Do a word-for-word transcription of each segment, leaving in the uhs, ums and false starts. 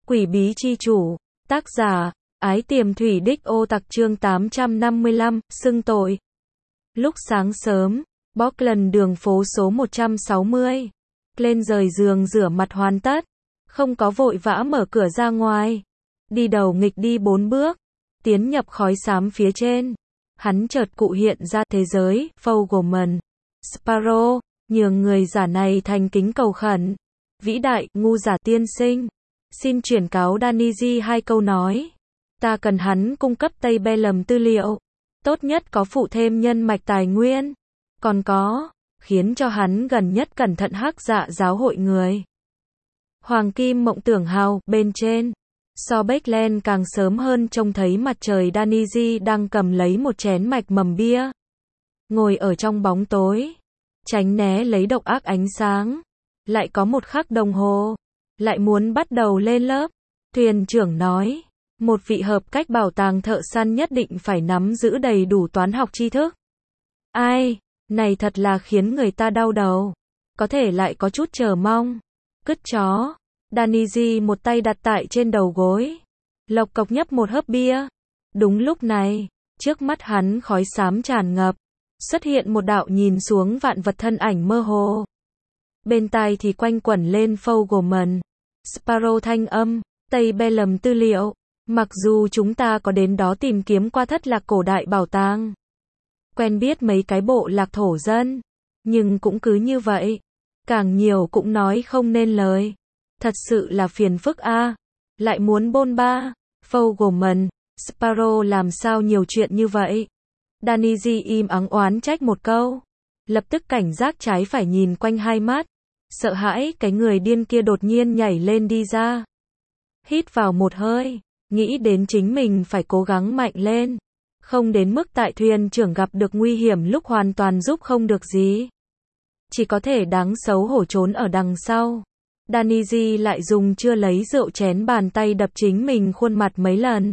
Quỷ bí chi chủ, tác giả, Ái Tiềm Thủy Đích Ô Tặc chương tám trăm năm mươi lăm, xưng tội. Lúc sáng sớm, Portland đường phố số một trăm sáu mươi. Lên rời giường rửa mặt hoàn tất, không có vội vã mở cửa ra ngoài. Đi đầu nghịch đi bốn bước, tiến nhập khói xám phía trên. Hắn chợt cụ hiện ra thế giới, Fogelman, Sparrow, nhường người giả này thành kính cầu khẩn. Vĩ đại, ngu giả tiên sinh. Xin chuyển cáo Danny hai câu nói. Ta cần hắn cung cấp Tây Bellum tư liệu. Tốt nhất có phụ thêm nhân mạch tài nguyên. Còn có, khiến cho hắn gần nhất cẩn thận hắc dạ giáo hội người. Hoàng kim mộng tưởng hào, bên trên. So Beckland càng sớm hơn trông thấy mặt trời Danny đang cầm lấy một chén mạch mầm bia. Ngồi ở trong bóng tối. Tránh né lấy độc ác ánh sáng. Lại có một khắc đồng hồ. Lại muốn bắt đầu lên lớp. Thuyền trưởng nói. Một vị hợp cách bảo tàng thợ săn nhất định phải nắm giữ đầy đủ toán học tri thức. Ai, này thật là khiến người ta đau đầu. Có thể lại có chút chờ mong. Cứt chó. Danny một tay đặt tại trên đầu gối. Lộc cộc nhấp một hớp bia. Đúng lúc này, trước mắt hắn khói xám tràn ngập. Xuất hiện một đạo nhìn xuống vạn vật thân ảnh mơ hồ. Bên tai thì quanh quẩn lên Fogelman, Sparrow thanh âm, Tây Bellum tư liệu. Mặc dù chúng ta có đến đó tìm kiếm qua thất lạc cổ đại bảo tàng, quen biết mấy cái bộ lạc thổ dân, nhưng cũng cứ như vậy, càng nhiều cũng nói không nên lời. Thật sự là phiền phức a. À. Lại muốn bôn ba. Fogelman, Sparrow làm sao nhiều chuyện như vậy? Danny im ắng oán trách một câu, lập tức cảnh giác trái phải nhìn quanh hai mắt, sợ hãi cái người điên kia đột nhiên nhảy lên đi ra. Hít vào một hơi, nghĩ đến chính mình phải cố gắng mạnh lên, không đến mức tại thuyền trưởng gặp được nguy hiểm lúc hoàn toàn giúp không được gì. Chỉ có thể đáng xấu hổ trốn ở đằng sau. Danny lại dùng chưa lấy rượu chén bàn tay đập chính mình khuôn mặt mấy lần.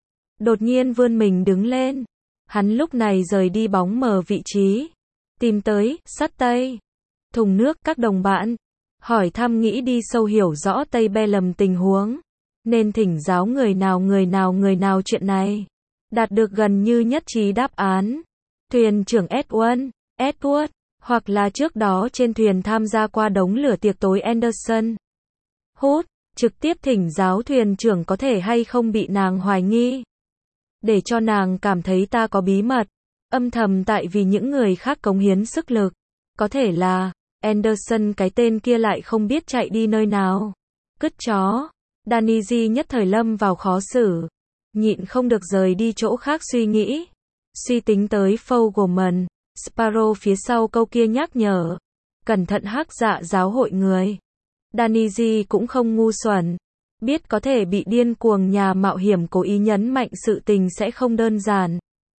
Đột nhiên vươn mình đứng lên. Hắn lúc này rời đi bóng mờ vị trí. Tìm tới, sắt Tây. Thùng nước các đồng bạn. Hỏi thăm nghĩ đi sâu hiểu rõ Tây Bellum tình huống. Nên thỉnh giáo người nào người nào người nào chuyện này. Đạt được gần như nhất trí đáp án. Thuyền trưởng Edward, Edward. Hoặc là trước đó trên thuyền tham gia qua đống lửa tiệc tối Anderson. Hút, trực tiếp thỉnh giáo thuyền trưởng có thể hay không bị nàng hoài nghi. Để cho nàng cảm thấy ta có bí mật. Âm thầm tại vì những người khác cống hiến sức lực. Có thể là, Anderson cái tên kia lại không biết chạy đi nơi nào. Cứt chó. Danny nhất thời lâm vào khó xử. Nhịn không được rời đi chỗ khác suy nghĩ. Suy tính tới Fogelman, Sparrow phía sau câu kia nhắc nhở. Cẩn thận hắc dạ giáo hội người. Danny cũng không ngu xuẩn. Biết có thể bị điên cuồng nhà mạo hiểm cố ý nhấn mạnh sự tình sẽ không đơn giản.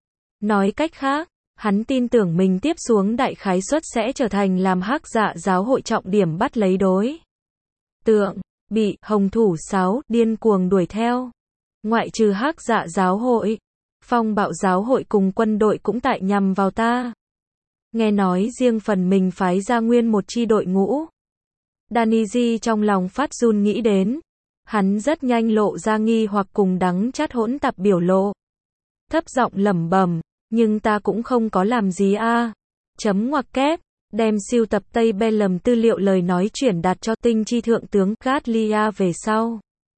Nói cách khác, hắn tin tưởng mình tiếp xuống đại khái suất sẽ trở thành làm hắc dạ giáo hội trọng điểm bắt lấy đối tượng, bị hồng thủ sáu điên cuồng đuổi theo. Ngoại trừ hắc dạ giáo hội, phong bạo giáo hội cùng quân đội cũng tại nhằm vào ta. Nghe nói riêng phần mình phái ra nguyên một chi đội ngũ. Danny trong lòng phát run nghĩ đến. Hắn rất nhanh lộ ra nghi hoặc cùng đắng chát hỗn tạp biểu lộ. Thấp giọng lẩm bẩm, nhưng ta cũng không có làm gì a. À. Chấm ngoặc kép, đem siêu tập Tây Bellum tư liệu lời nói chuyển đạt cho tinh chi thượng tướng Gatlia về sau.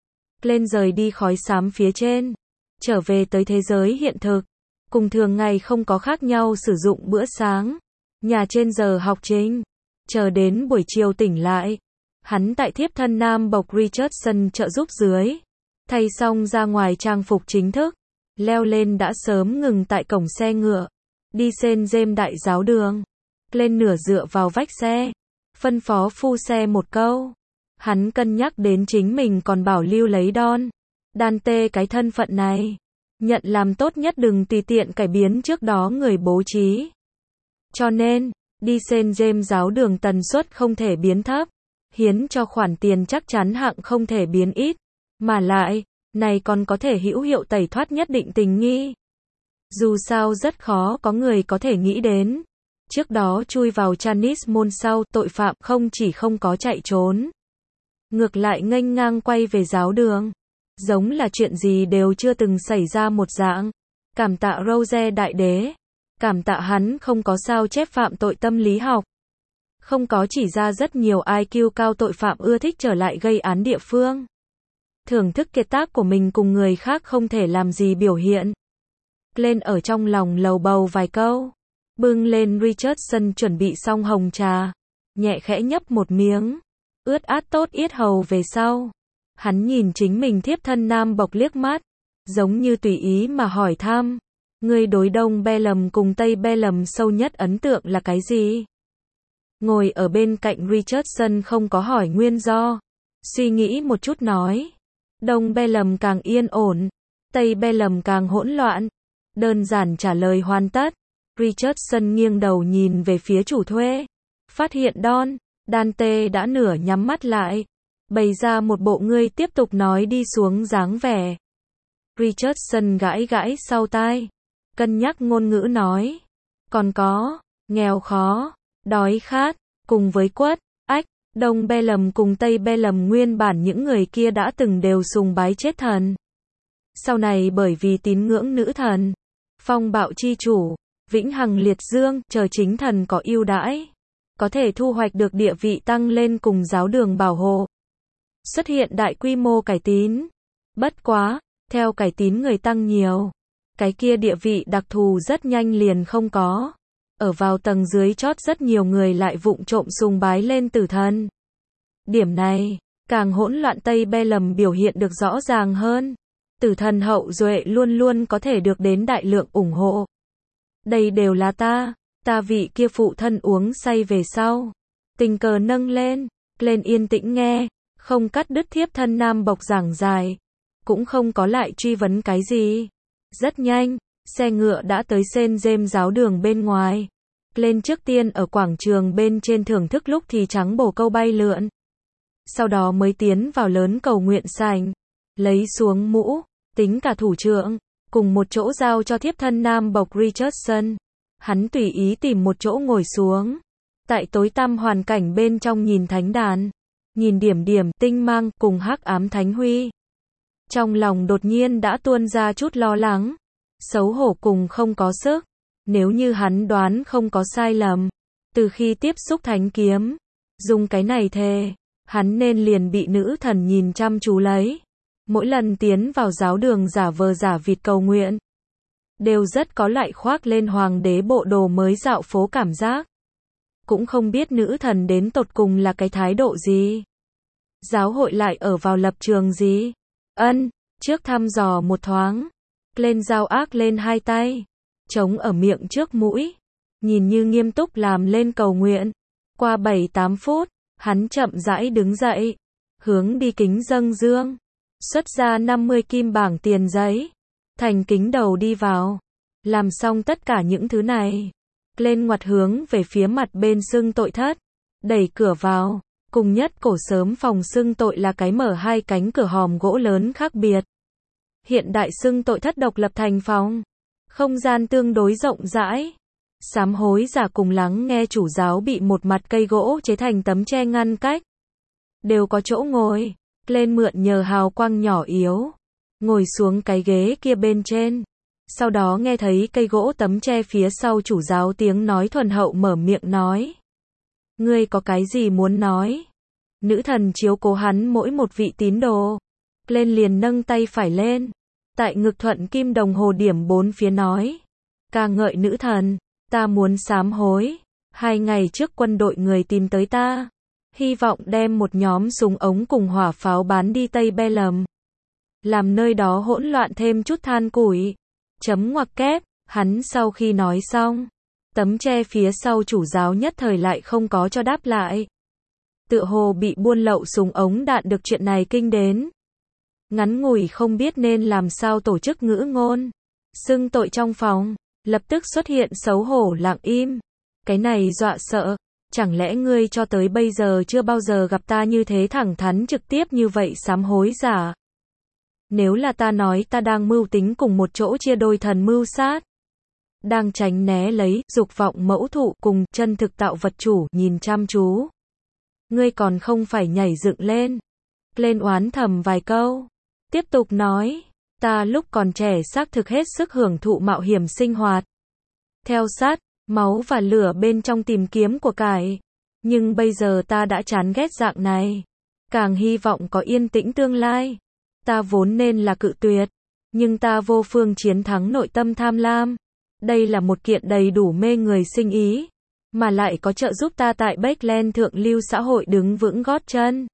Lên rời đi khói xám phía trên, trở về tới thế giới hiện thực. Cùng thường ngày không có khác nhau sử dụng bữa sáng, nhà trên giờ học chính, chờ đến buổi chiều tỉnh lại. Hắn tại thiếp thân nam bộc Richardson trợ giúp dưới. Thay xong ra ngoài trang phục chính thức. Leo lên đã sớm ngừng tại cổng xe ngựa. Đi Saint James đại giáo đường. Lên nửa dựa vào vách xe. Phân phó phu xe một câu. Hắn cân nhắc đến chính mình còn bảo lưu lấy Don Dante cái thân phận này. Nhận làm tốt nhất đừng tùy tiện cải biến trước đó người bố trí. Cho nên, đi Saint James giáo đường tần suất không thể biến thấp. Hiến cho khoản tiền chắc chắn hạng không thể biến ít. Mà lại, này còn có thể hữu hiệu tẩy thoát nhất định tình nghi. Dù sao rất khó có người có thể nghĩ đến. Trước đó chui vào Chanis môn sau tội phạm không chỉ không có chạy trốn. ngược lại nghênh ngang quay về giáo đường. Giống là chuyện gì đều chưa từng xảy ra một dạng. Cảm tạ Rose đại đế. Cảm tạ hắn không có sao chép phạm tội tâm lý học. Không có chỉ ra rất nhiều i kiu cao tội phạm ưa thích trở lại gây án địa phương. Thưởng thức kiệt tác của mình cùng người khác không thể làm gì biểu hiện. Lên ở trong lòng lầu bầu vài câu. Bưng lên Richardson chuẩn bị xong hồng trà. Nhẹ khẽ nhấp một miếng. Ướt át tốt yết hầu về sau. Hắn nhìn chính mình thiếp thân nam bộc liếc mắt. Giống như tùy ý mà hỏi thăm. Ngươi đối Đông Bellum cùng Tây Bellum sâu nhất ấn tượng là cái gì? Ngồi ở bên cạnh Richardson không có hỏi nguyên do. Suy nghĩ một chút nói. Đông Bellum càng yên ổn. Tây Bellum càng hỗn loạn. Đơn giản trả lời hoàn tất. Richardson nghiêng đầu nhìn về phía chủ thuê. Phát hiện Don, Dante đã nửa nhắm mắt lại. Bày ra một bộ ngươi tiếp tục nói đi xuống dáng vẻ. Richardson gãi gãi sau tai. Cân nhắc ngôn ngữ nói. Còn có, nghèo khó, đói khát, cùng với quất, ách, Đông Bellum cùng Tây Bellum nguyên bản những người kia đã từng đều sùng bái chết thần. Sau này bởi vì tín ngưỡng nữ thần, phong bạo chi chủ, vĩnh hằng liệt dương, chờ chính thần có ưu đãi, có thể thu hoạch được địa vị tăng lên cùng giáo đường bảo hộ. Xuất hiện đại quy mô cải tín. Bất quá, theo cải tín người tăng nhiều, cái kia địa vị đặc thù rất nhanh liền không có. Ở vào tầng dưới chót rất nhiều người lại vụng trộm sùng bái lên tử thần. Điểm này, càng hỗn loạn Tây Bellum biểu hiện được rõ ràng hơn. Tử thần hậu duệ luôn luôn có thể được đến đại lượng ủng hộ. Đây đều là ta, ta vị kia phụ thân uống say về sau. Tình cờ nâng lên, lên yên tĩnh nghe, không cắt đứt thiếp thân nam bộc giảng dài. Cũng không có lại truy vấn cái gì. Rất nhanh, xe ngựa đã tới Saint James giáo đường bên ngoài. Lên trước tiên ở quảng trường bên trên thưởng thức lúc thì trắng bổ câu bay lượn. Sau đó mới tiến vào lớn cầu nguyện sảnh. Lấy xuống mũ, tính cả thủ trưởng, cùng một chỗ giao cho thiếp thân nam bộc Richardson. Hắn tùy ý tìm một chỗ ngồi xuống. Tại tối tăm hoàn cảnh bên trong nhìn thánh đàn. Nhìn điểm điểm tinh mang cùng hắc ám thánh huy. Trong lòng đột nhiên đã tuôn ra chút lo lắng. Xấu hổ cùng không có sức. Nếu như hắn đoán không có sai lầm. Từ khi tiếp xúc thánh kiếm. Dùng cái này thề. Hắn nên liền bị nữ thần nhìn chăm chú lấy. Mỗi lần tiến vào giáo đường giả vờ giả vịt cầu nguyện. Đều rất có loại khoác lên hoàng đế bộ đồ mới dạo phố cảm giác. Cũng không biết nữ thần đến tột cùng là cái thái độ gì. Giáo hội lại ở vào lập trường gì. Ân, trước thăm dò một thoáng. Lên dao ác lên hai tay. Chống ở miệng trước mũi. Nhìn như nghiêm túc làm lên cầu nguyện. Qua bảy tám phút, hắn chậm rãi đứng dậy. Hướng đi kính dâng dương. Xuất ra năm mươi kim bảng tiền giấy. Thành kính đầu đi vào. Làm xong tất cả những thứ này. Lên ngoặt hướng về phía mặt bên xưng tội thất. Đẩy cửa vào. Cùng nhất cổ sớm phòng xưng tội là cái mở hai cánh cửa hòm gỗ lớn khác biệt. Hiện đại xưng tội thất độc lập thành phòng. Không gian tương đối rộng rãi. Sám hối giả cùng lắng nghe chủ giáo bị một mặt cây gỗ chế thành tấm che ngăn cách. Đều có chỗ ngồi. Lên mượn nhờ hào quang nhỏ yếu. Ngồi xuống cái ghế kia bên trên. Sau đó nghe thấy cây gỗ tấm che phía sau chủ giáo tiếng nói thuần hậu mở miệng nói. Ngươi có cái gì muốn nói? Nữ thần chiếu cố hắn mỗi một vị tín đồ. Lên liền nâng tay phải lên. Tại ngực thuận kim đồng hồ điểm bốn phía nói. Ca ngợi nữ thần. Ta muốn sám hối. Hai ngày trước quân đội người tìm tới ta. Hy vọng đem một nhóm súng ống cùng hỏa pháo bán đi Tây Bellum. Làm nơi đó hỗn loạn thêm chút than củi. Chấm ngoặc kép, hắn sau khi nói xong. Tấm che phía sau chủ giáo nhất thời lại không có cho đáp lại. Tựa hồ bị buôn lậu súng ống đạn được chuyện này kinh đến. Ngắn ngủi không biết nên làm sao tổ chức ngữ ngôn. Xưng tội trong phòng, lập tức xuất hiện xấu hổ lặng im. Cái này dọa sợ. Chẳng lẽ ngươi cho tới bây giờ chưa bao giờ gặp ta như thế thẳng thắn trực tiếp như vậy sám hối giả? Nếu là ta nói ta đang mưu tính cùng một chỗ chia đôi thần mưu sát. Đang tránh né lấy, dục vọng mẫu thụ cùng chân thực tạo vật chủ nhìn chăm chú. Ngươi còn không phải nhảy dựng lên. Glenn oán thầm vài câu. Tiếp tục nói, ta lúc còn trẻ xác thực hết sức hưởng thụ mạo hiểm sinh hoạt. Theo sát, máu và lửa bên trong tìm kiếm của cải. Nhưng bây giờ ta đã chán ghét dạng này. Càng hy vọng có yên tĩnh tương lai. Ta vốn nên là cự tuyệt. Nhưng ta vô phương chiến thắng nội tâm tham lam. Đây là một kiện đầy đủ mê người sinh ý. Mà lại có trợ giúp ta tại Backland thượng lưu xã hội đứng vững gót chân.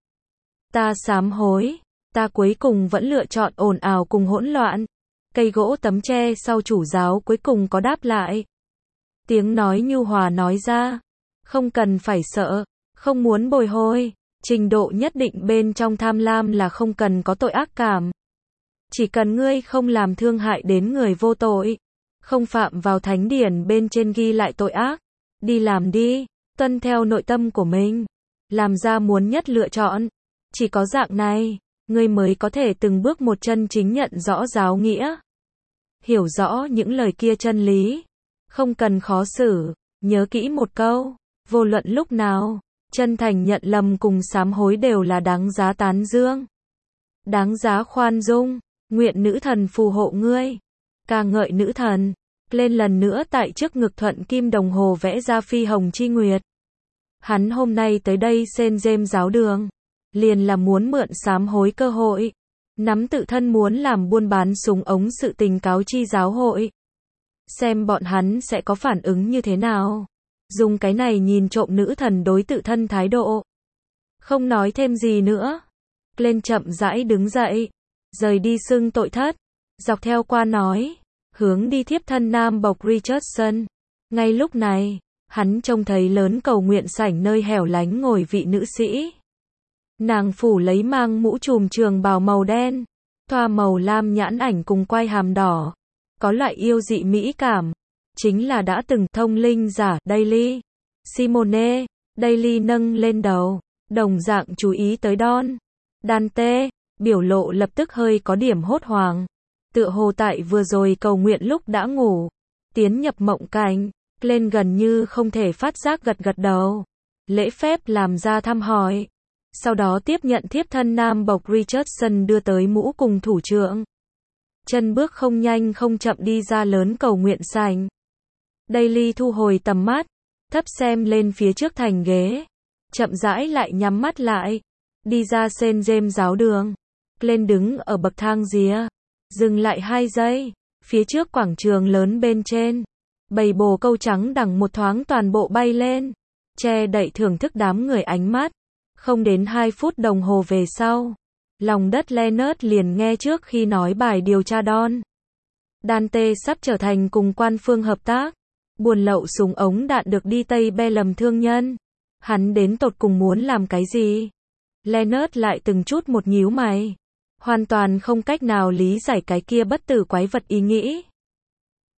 Ta sám hối. Ta cuối cùng vẫn lựa chọn ồn ào cùng hỗn loạn. Cây gỗ tấm tre sau chủ giáo cuối cùng có đáp lại. Tiếng nói nhu hòa nói ra. Không cần phải sợ. Không muốn bồi hồi. Trình độ nhất định bên trong tham lam là không cần có tội ác cảm. Chỉ cần ngươi không làm thương hại đến người vô tội. Không phạm vào thánh điển bên trên ghi lại tội ác. Đi làm đi. Tuân theo nội tâm của mình. Làm ra muốn nhất lựa chọn. Chỉ có dạng này, ngươi mới có thể từng bước một chân chính nhận rõ giáo nghĩa. Hiểu rõ những lời kia chân lý. Không cần khó xử. Nhớ kỹ một câu. Vô luận lúc nào, chân thành nhận lầm cùng sám hối đều là đáng giá tán dương. Đáng giá khoan dung. Nguyện nữ thần phù hộ ngươi. Ca ngợi nữ thần. Lên lần nữa tại trước ngực thuận kim đồng hồ vẽ ra phi hồng chi nguyệt. Hắn hôm nay tới đây Saint James giáo đường. Liền là muốn mượn sám hối cơ hội. Nắm tự thân muốn làm buôn bán súng ống sự tình cáo chi giáo hội. Xem bọn hắn sẽ có phản ứng như thế nào. Dùng cái này nhìn trộm nữ thần đối tự thân thái độ. Không nói thêm gì nữa. Lên chậm rãi đứng dậy. Rời đi xưng tội thất. Dọc theo qua nói. Hướng đi thiếp thân Nam Bộc Richardson. Ngay lúc này, hắn trông thấy lớn cầu nguyện sảnh nơi hẻo lánh ngồi vị nữ sĩ. Nàng phủ lấy mang mũ trùm trường bào màu đen, thoa màu lam nhãn ảnh cùng quai hàm đỏ. Có loại yêu dị mỹ cảm. Chính là đã từng thông linh giả Daily. Simone, Daily nâng lên đầu. Đồng dạng chú ý tới Don. Dante, biểu lộ lập tức hơi có điểm hốt hoảng. Tựa hồ tại vừa rồi cầu nguyện lúc đã ngủ. Tiến nhập mộng cảnh. Lên gần như không thể phát giác gật gật đầu. Lễ phép làm ra thăm hỏi. Sau đó tiếp nhận thiếp thân Nam Bộc Richardson đưa tới mũ cùng thủ trưởng. Chân bước không nhanh không chậm đi ra lớn cầu nguyện sảnh. Daily thu hồi tầm mắt. Thấp xem lên phía trước thành ghế. Chậm rãi lại nhắm mắt lại. Đi ra Saint James giáo đường. Lên đứng ở bậc thang rìa. Dừng lại hai giây. Phía trước quảng trường lớn bên trên. Bầy bồ câu trắng đằng một thoáng toàn bộ bay lên. Che đậy thưởng thức đám người ánh mắt. Không đến hai phút đồng hồ về sau. Lòng đất Leonard liền nghe trước khi nói bài điều tra Don. Dante sắp trở thành cùng quan phương hợp tác. Buôn lậu súng ống đạn được đi Tây Be lầm thương nhân. Hắn đến tột cùng muốn làm cái gì? Leonard lại từng chút một nhíu mày. Hoàn toàn không cách nào lý giải cái kia bất tử quái vật ý nghĩ.